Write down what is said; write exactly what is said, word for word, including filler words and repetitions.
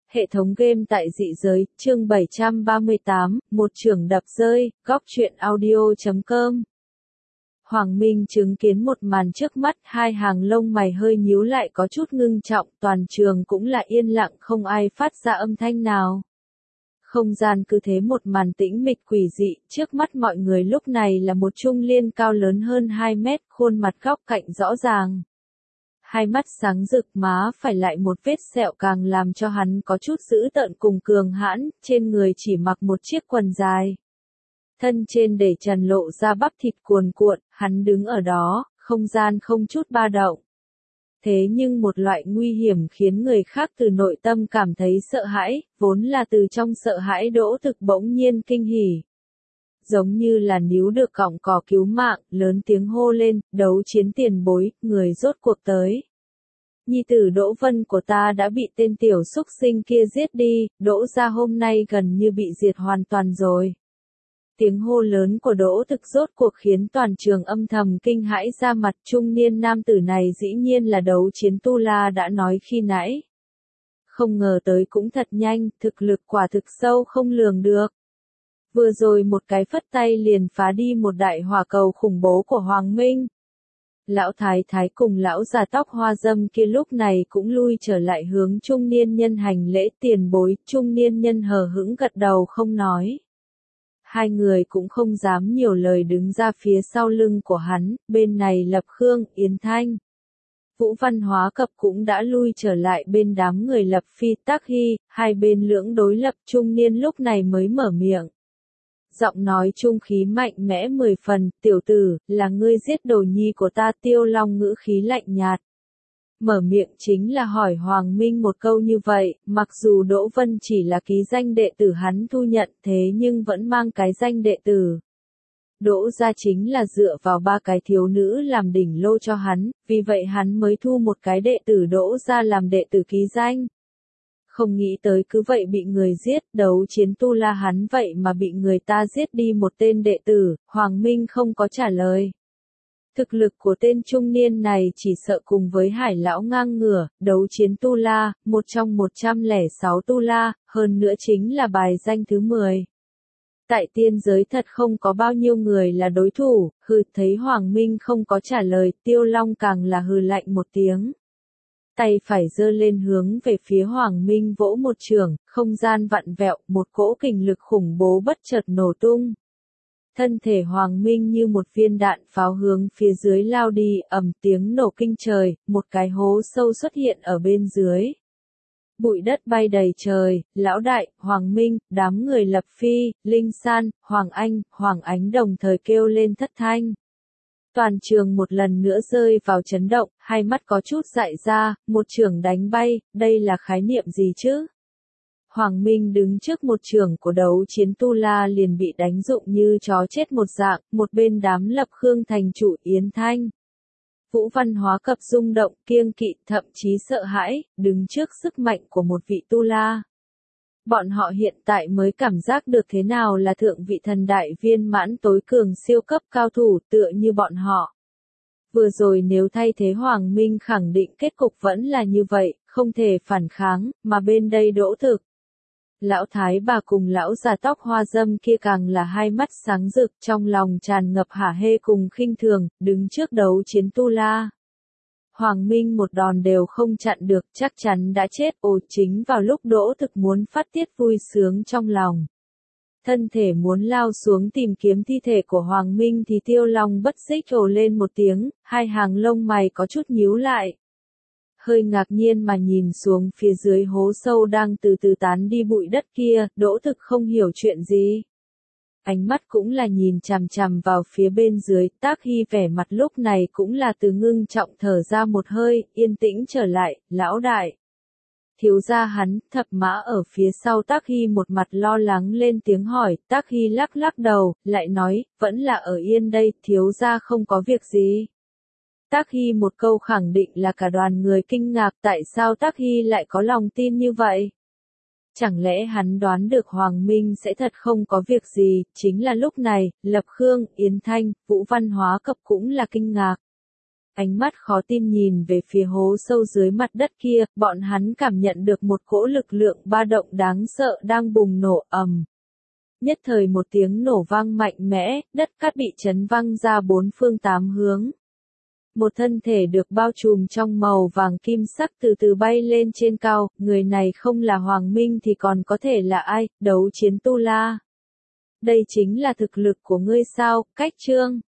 Hệ thống game tại dị giới, chương bảy trăm ba mươi tám, một chưởng đập rơi, góc truyện audio chấm com. Hoàng Minh chứng kiến một màn trước mắt, hai hàng lông mày hơi nhíu lại có chút ngưng trọng, toàn trường cũng là yên lặng không ai phát ra âm thanh nào. Không gian cứ thế một màn tĩnh mịch quỷ dị, trước mắt mọi người lúc này là một trung niên cao lớn hơn hai mét, khuôn mặt góc cạnh rõ ràng. Hai mắt sáng rực, má phải lại một vết sẹo càng làm cho hắn có chút dữ tợn cùng cường hãn, trên người chỉ mặc một chiếc quần dài. Thân trên để trần lộ ra bắp thịt cuồn cuộn, hắn đứng ở đó, không gian không chút ba động. Thế nhưng một loại nguy hiểm khiến người khác từ nội tâm cảm thấy sợ hãi, vốn là từ trong sợ hãi Đỗ Thực bỗng nhiên kinh hỉ. Giống như là níu được cọng cỏ cứu mạng, lớn tiếng hô lên, đấu chiến tiền bối, người rốt cuộc tới. Nhi tử Đỗ Vân của ta đã bị tên tiểu xúc sinh kia giết đi, Đỗ gia hôm nay gần như bị diệt hoàn toàn rồi. Tiếng hô lớn của Đỗ Thực rốt cuộc khiến toàn trường âm thầm kinh hãi ra mặt, trung niên nam tử này dĩ nhiên là đấu chiến tu la đã nói khi nãy. Không ngờ tới cũng thật nhanh, thực lực quả thực sâu không lường được. Vừa rồi một cái phất tay liền phá đi một đại hỏa cầu khủng bố của Hoàng Minh. Lão thái thái cùng lão già tóc hoa dâm kia lúc này cũng lui trở lại hướng trung niên nhân hành lễ tiền bối, trung niên nhân hờ hững gật đầu không nói. Hai người cũng không dám nhiều lời đứng ra phía sau lưng của hắn, bên này Lập Khương, Yến Thanh. Vũ Văn Hóa Cập cũng đã lui trở lại bên đám người Lập Phi Tác Hy, hai bên lưỡng đối lập trung niên lúc này mới mở miệng. Giọng nói trung khí mạnh mẽ mười phần, tiểu tử, là ngươi giết đồ nhi của ta. Tiêu Long ngữ khí lạnh nhạt. Mở miệng chính là hỏi Hoàng Minh một câu như vậy, mặc dù Đỗ Vân chỉ là ký danh đệ tử hắn thu nhận thế nhưng vẫn mang cái danh đệ tử. Đỗ gia chính là dựa vào ba cái thiếu nữ làm đỉnh lô cho hắn, vì vậy hắn mới thu một cái đệ tử Đỗ gia làm đệ tử ký danh. Không nghĩ tới cứ vậy bị người giết, đấu chiến tu la hắn vậy mà bị người ta giết đi một tên đệ tử, Hoàng Minh không có trả lời. Thực lực của tên trung niên này chỉ sợ cùng với Hải lão ngang ngửa, đấu chiến tu la, một trong một trăm lẻ sáu tu la, hơn nữa chính là bài danh thứ mười. Tại tiên giới thật không có bao nhiêu người là đối thủ, hừ thấy Hoàng Minh không có trả lời, Tiêu Long càng là hừ lạnh một tiếng. Tay phải giơ lên hướng về phía Hoàng Minh vỗ một chưởng, không gian vặn vẹo, một cỗ kình lực khủng bố bất chợt nổ tung. Thân thể Hoàng Minh như một viên đạn pháo hướng phía dưới lao đi, ầm tiếng nổ kinh trời, một cái hố sâu xuất hiện ở bên dưới. Bụi đất bay đầy trời, lão đại, Hoàng Minh, đám người Lập Phi, Linh San, Hoàng Anh, Hoàng Ánh đồng thời kêu lên thất thanh. Toàn trường một lần nữa rơi vào chấn động, hai mắt có chút dại ra, một chưởng đánh bay, đây là khái niệm gì chứ? Hoàng Minh đứng trước một chưởng của đấu chiến tu la liền bị đánh rụng như chó chết một dạng, một bên đám Lập Khương thành chủ Yến Thanh. Vũ Văn Hóa Cập rung động, kiêng kỵ, thậm chí sợ hãi, đứng trước sức mạnh của một vị tu la. Bọn họ hiện tại mới cảm giác được thế nào là thượng vị thần đại viên mãn tối cường siêu cấp cao thủ tựa như bọn họ. Vừa rồi nếu thay thế Hoàng Minh khẳng định kết cục vẫn là như vậy, không thể phản kháng, mà bên đây Đỗ Thực. Lão thái bà cùng lão già tóc hoa dâm kia càng là hai mắt sáng rực trong lòng tràn ngập hả hê cùng khinh thường, đứng trước đấu chiến tu la. Hoàng Minh một đòn đều không chặn được, chắc chắn đã chết. Ồ, chính vào lúc Đỗ Thực muốn phát tiết vui sướng trong lòng. Thân thể muốn lao xuống tìm kiếm thi thể của Hoàng Minh thì Tiêu Long bất xích ồ lên một tiếng, hai hàng lông mày có chút nhíu lại. Hơi ngạc nhiên mà nhìn xuống phía dưới hố sâu đang từ từ tán đi bụi đất kia, Đỗ Thực không hiểu chuyện gì. Ánh mắt cũng là nhìn chằm chằm vào phía bên dưới, Tác Hy vẻ mặt lúc này cũng là từ ngưng trọng thở ra một hơi, yên tĩnh trở lại, lão đại. Thiếu gia hắn, thập mã ở phía sau Tác Hy một mặt lo lắng lên tiếng hỏi, Tác Hy lắc lắc đầu, lại nói, vẫn là ở yên đây, thiếu gia không có việc gì. Tác Hy một câu khẳng định là cả đoàn người kinh ngạc, tại sao Tác Hy lại có lòng tin như vậy? Chẳng lẽ hắn đoán được Hoàng Minh sẽ thật không có việc gì, chính là lúc này, Lập Khương, Yến Thanh, Vũ Văn Hóa Cập cũng là kinh ngạc. Ánh mắt khó tin nhìn về phía hố sâu dưới mặt đất kia, bọn hắn cảm nhận được một cỗ lực lượng ba động đáng sợ đang bùng nổ ầm. Nhất thời một tiếng nổ vang mạnh mẽ, đất cát bị chấn văng ra bốn phương tám hướng. Một thân thể được bao trùm trong màu vàng kim sắc từ từ bay lên trên cao, người này không là Hoàng Minh thì còn có thể là ai, đấu chiến tu la. Đây chính là thực lực của ngươi sao, Cách Trương.